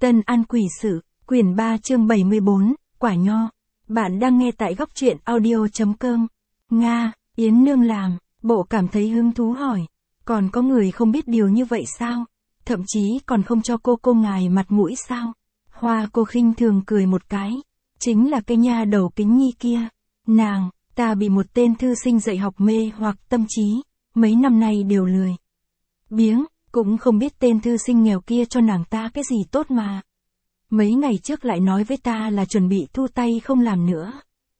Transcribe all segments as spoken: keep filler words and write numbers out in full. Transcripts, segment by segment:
Tân An Quỷ Sự, quyển ba chương bảy mươi bốn, Quả Nho. Bạn đang nghe tại góc truyện audio.com. Nga, Yến Nương làm, bộ cảm thấy hứng thú hỏi. Còn có người không biết điều như vậy sao? Thậm chí còn không cho cô cô ngài mặt mũi sao? Hoa cô khinh thường cười một cái. Chính là cái nha đầu Kính Nhi kia. Nàng, ta bị một tên thư sinh dạy học mê hoặc tâm trí, mấy năm nay đều lười biếng, cũng không biết tên thư sinh nghèo kia cho nàng ta cái gì tốt mà. Mấy ngày trước lại nói với ta là chuẩn bị thu tay không làm nữa.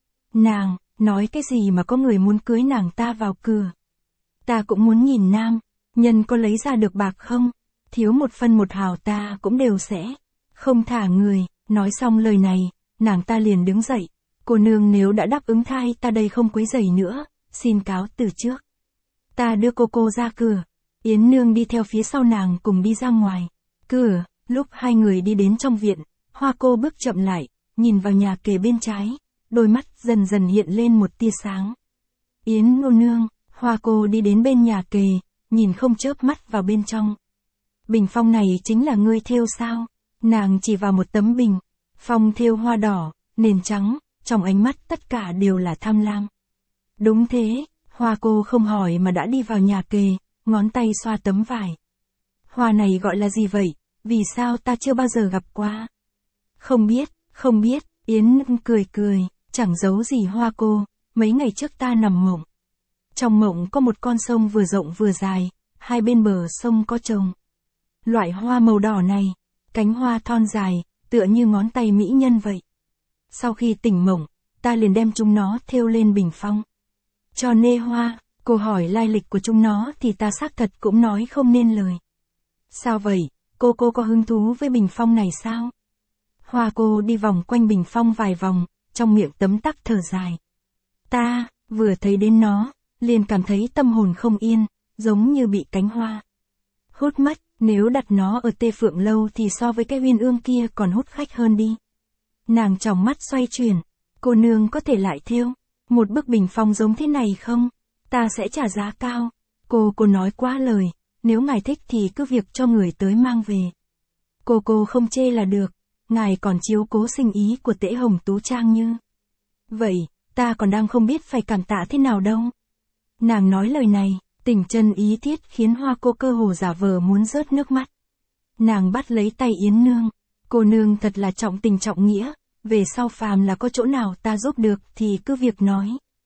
Nàng, nói cái gì mà có người muốn cưới nàng ta vào cửa. Ta cũng muốn nhìn nam, nhân có lấy ra được bạc không? Thiếu một phân một hào ta cũng đều sẽ không thả người. Nói xong lời này, nàng ta liền đứng dậy. Cô nương nếu đã đáp ứng thai ta đây không quấy rầy nữa, xin cáo từ trước. Ta đưa cô cô ra cửa. Yến Nương đi theo phía sau nàng cùng đi ra ngoài. Cửa, lúc hai người đi đến trong viện, Hoa cô bước chậm lại, nhìn vào nhà kề bên trái, đôi mắt dần dần hiện lên một tia sáng. Yến Nô Nương, Hoa cô đi đến bên nhà kề, nhìn không chớp mắt vào bên trong. Bình phong này chính là ngươi thêu sao? Nàng chỉ vào một tấm bình, phong thêu hoa đỏ, nền trắng, trong ánh mắt tất cả đều là tham lam. Đúng thế, Hoa cô không hỏi mà đã đi vào nhà kề, ngón tay xoa tấm vải. Hoa này gọi là gì vậy? Vì sao ta chưa bao giờ gặp qua? Không biết, không biết, Yến Nương cười cười, chẳng giấu gì Hoa cô, mấy ngày trước ta nằm mộng. Trong mộng có một con sông vừa rộng vừa dài, hai bên bờ sông có trồng loại hoa màu đỏ này, cánh hoa thon dài, tựa như ngón tay mỹ nhân vậy. Sau khi tỉnh mộng, ta liền đem chúng nó thêu lên bình phong. Cho nê hoa, cô hỏi lai lịch của chúng nó thì ta xác thật cũng nói không nên lời. Sao vậy, cô cô có hứng thú với bình phong này sao? Hoa cô đi vòng quanh bình phong vài vòng, trong miệng tấm tắc thở dài. Ta, vừa thấy đến nó, liền cảm thấy tâm hồn không yên, giống như bị cánh hoa hút mất, nếu đặt nó ở Tê Phượng Lâu thì so với cái Uyên Ương kia còn hút khách hơn đi. Nàng tròng mắt xoay chuyển, cô nương có thể lại thêu một bức bình phong giống thế này không? Ta sẽ trả giá cao. Cô cô nói quá lời, nếu ngài thích thì cứ việc cho người tới mang về. Cô cô không chê là được, ngài còn chiếu cố sinh ý của Tễ Hồng Tú Trang như vậy, ta còn đang không biết phải cảm tạ thế nào đâu. Nàng nói lời này, tình chân ý thiết khiến Hoa cô cơ hồ giả vờ muốn rớt nước mắt. Nàng bắt lấy tay Yến Nương, cô nương thật là trọng tình trọng nghĩa, về sau phàm là có chỗ nào ta giúp được thì cứ việc nói.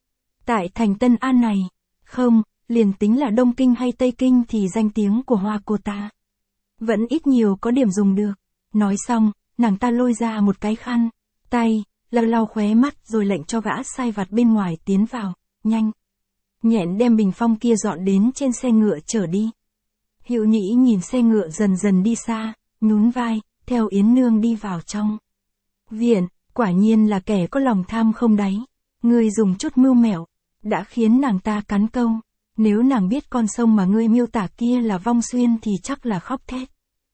Tại thành Tân An này, không, liền tính là Đông Kinh hay Tây Kinh thì danh tiếng của Hoa cô ta vẫn ít nhiều có điểm dùng được. Nói xong, nàng ta lôi ra một cái khăn tay, lau lau khóe mắt rồi lệnh cho gã sai vặt bên ngoài tiến vào, nhanh nhẹn đem bình phong kia dọn đến trên xe ngựa chở đi. Hữu Nhĩ nhìn xe ngựa dần dần đi xa, nhún vai, theo Yến Nương đi vào trong viện. Quả nhiên là kẻ có lòng tham không đáy. Ngươi dùng chút mưu mẹo, đã khiến nàng ta cắn câu. Nếu nàng biết con sông mà ngươi miêu tả kia là Vong Xuyên thì chắc là khóc thét.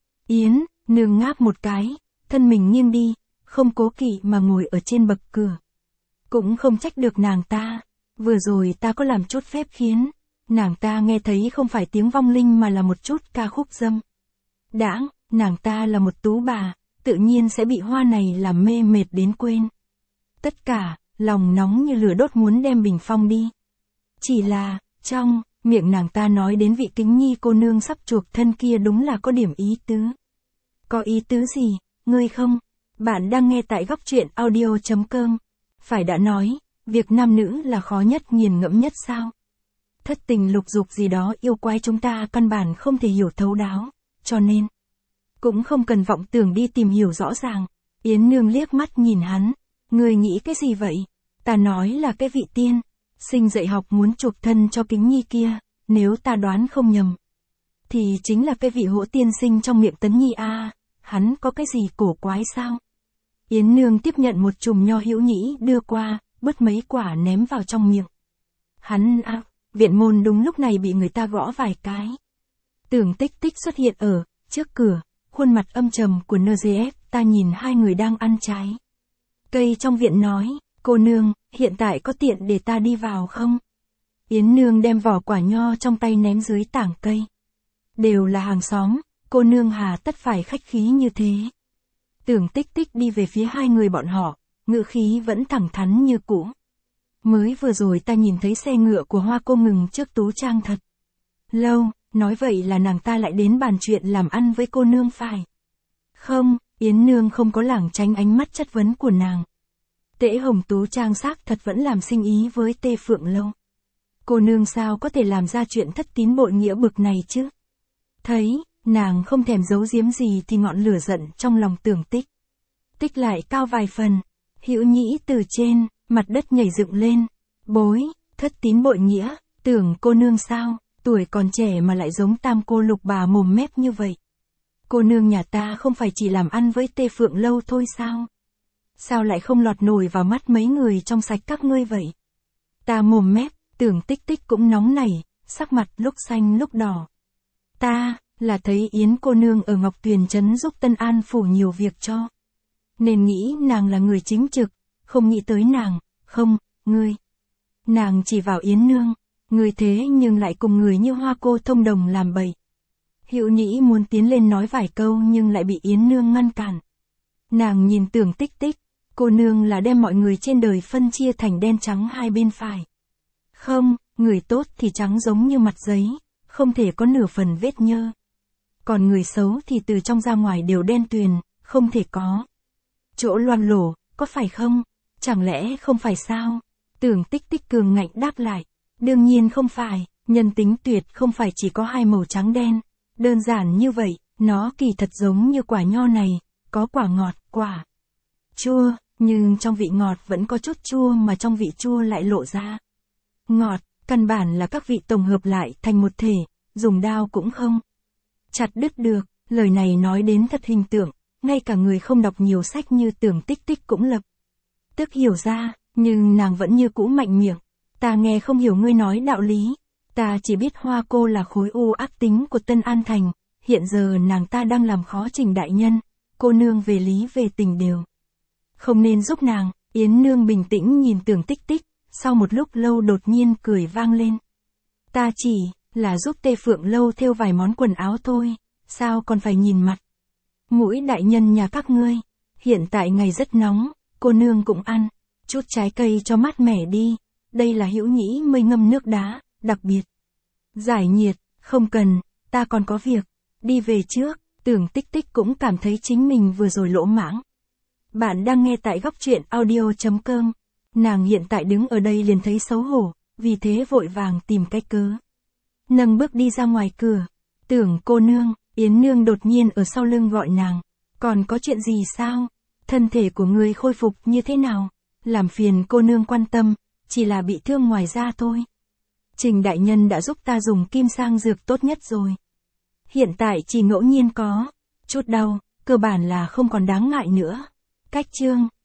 Yến Nương ngáp một cái, thân mình nghiêng đi, không cố kỵ mà ngồi ở trên bậc cửa. Cũng không trách được nàng ta, vừa rồi ta có làm chút phép khiến nàng ta nghe thấy không phải tiếng vong linh mà là một chút ca khúc dâm đãng. Nàng ta là một tú bà, tự nhiên sẽ bị hoa này làm mê mệt đến quên tất cả, lòng nóng như lửa đốt muốn đem bình phong đi. Chỉ là, trong miệng nàng ta nói đến vị Kính Nhi cô nương sắp chuộc thân kia đúng là có điểm ý tứ. Có ý tứ gì, ngươi không? Bạn đang nghe tại góc truyện audio.com. Phải đã nói, việc nam nữ là khó nhất nghiền ngẫm nhất sao? Thất tình lục dục gì đó yêu quái chúng ta căn bản không thể hiểu thấu đáo, cho nên cũng không cần vọng tưởng đi tìm hiểu rõ ràng. Yến Nương liếc mắt nhìn hắn, ngươi nghĩ cái gì vậy? Ta nói là cái vị tiên sinh dạy học muốn chuộc thân cho Kính Nhi kia, nếu ta đoán không nhầm thì chính là cái vị hỗ tiên sinh trong miệng Tấn Nhi a. À, hắn có cái gì cổ quái sao? Yến Nương tiếp nhận một chùm nho Hữu Nhĩ đưa qua, bứt mấy quả ném vào trong miệng. Hắn a, à, viện môn đúng lúc này bị người ta gõ vài cái. Tưởng Tích Tích xuất hiện ở trước cửa, khuôn mặt âm trầm của en giê ép. Ta nhìn hai người đang ăn trái cây trong viện nói, cô nương, hiện tại có tiện để ta đi vào không? Yến Nương đem vỏ quả nho trong tay ném dưới tảng cây. Đều là hàng xóm, cô nương hà tất phải khách khí như thế. Tưởng Tích Tích đi về phía hai người bọn họ, ngữ khí vẫn thẳng thắn như cũ. Mới vừa rồi ta nhìn thấy xe ngựa của Hoa cô ngừng trước Tú Trang thật lâu, nói vậy là nàng ta lại đến bàn chuyện làm ăn với cô nương phải không? Yến Nương không có lảng tránh ánh mắt chất vấn của nàng. Tễ Hồng Tú Trang xác thật vẫn làm sinh ý với Tê Phượng Lâu. Cô nương sao có thể làm ra chuyện thất tín bội nghĩa bực này chứ? Thấy, nàng không thèm giấu giếm gì thì ngọn lửa giận trong lòng Tưởng Tích Tích lại cao vài phần. Hữu Nhĩ từ trên, mặt đất nhảy dựng lên. Bối, thất tín bội nghĩa, tưởng cô nương sao, tuổi còn trẻ mà lại giống tam cô lục bà mồm mép như vậy. Cô nương nhà ta không phải chỉ làm ăn với Tê Phượng Lâu thôi sao? Sao lại không lọt nổi vào mắt mấy người trong sạch các ngươi vậy? Ta mồm mép, Tưởng Tích Tích cũng nóng nảy, sắc mặt lúc xanh lúc đỏ. Ta, là thấy Yến cô nương ở Ngọc Tuyền Trấn giúp Tân An phủ nhiều việc cho. Nên nghĩ nàng là người chính trực, không nghĩ tới nàng, không, ngươi. Nàng chỉ vào Yến Nương, ngươi thế nhưng lại cùng người như Hoa cô thông đồng làm bậy. Hữu Nhĩ muốn tiến lên nói vài câu nhưng lại bị Yến Nương ngăn cản. Nàng nhìn Tưởng Tích Tích, cô nương là đem mọi người trên đời phân chia thành đen trắng hai bên phải. Không, người tốt thì trắng giống như mặt giấy, không thể có nửa phần vết nhơ. Còn người xấu thì từ trong ra ngoài đều đen tuyền, không thể có chỗ loang lổ, có phải không? Chẳng lẽ không phải sao? Tưởng Tích Tích cường ngạnh đáp lại. Đương nhiên không phải, nhân tính tuyệt không phải chỉ có hai màu trắng đen. Đơn giản như vậy, nó kỳ thật giống như quả nho này, có quả ngọt, quả chua, nhưng trong vị ngọt vẫn có chút chua mà trong vị chua lại lộ ra ngọt, căn bản là các vị tổng hợp lại thành một thể, dùng đao cũng không chặt đứt được. Lời này nói đến thật hình tượng, ngay cả người không đọc nhiều sách như Tưởng Tích Tích cũng lập tức hiểu ra, nhưng nàng vẫn như cũ mạnh miệng. Ta nghe không hiểu ngươi nói đạo lý, ta chỉ biết Hoa cô là khối u ác tính của Tân An Thành, hiện giờ nàng ta đang làm khó Trình đại nhân, cô nương về lý về tình đều không nên giúp nàng. Yến Nương bình tĩnh nhìn Tưởng Tích Tích, sau một lúc lâu đột nhiên cười vang lên. Ta chỉ là giúp Tê Phượng Lâu thêu vài món quần áo thôi, sao còn phải nhìn mặt mũi đại nhân nhà các ngươi. Hiện tại ngày rất nóng, cô nương cũng ăn chút trái cây cho mát mẻ đi, đây là Hữu Nhĩ mây ngâm nước đá, đặc biệt giải nhiệt. Không cần, ta còn có việc, đi về trước. Tưởng Tích Tích cũng cảm thấy chính mình vừa rồi lỗ mãng. Bạn đang nghe tại góc truyện audio chấm com. Nàng hiện tại đứng ở đây liền thấy xấu hổ, vì thế vội vàng tìm cái cớ nâng bước đi ra ngoài cửa. Tưởng cô nương, Yến Nương đột nhiên ở sau lưng gọi nàng. Còn có chuyện gì sao? Thân thể của người khôi phục như thế nào? Làm phiền cô nương quan tâm, chỉ là bị thương ngoài da thôi. Trình đại nhân đã giúp ta dùng kim sang dược tốt nhất rồi. Hiện tại chỉ ngẫu nhiên có chút đau, cơ bản là không còn đáng ngại nữa. Cách chương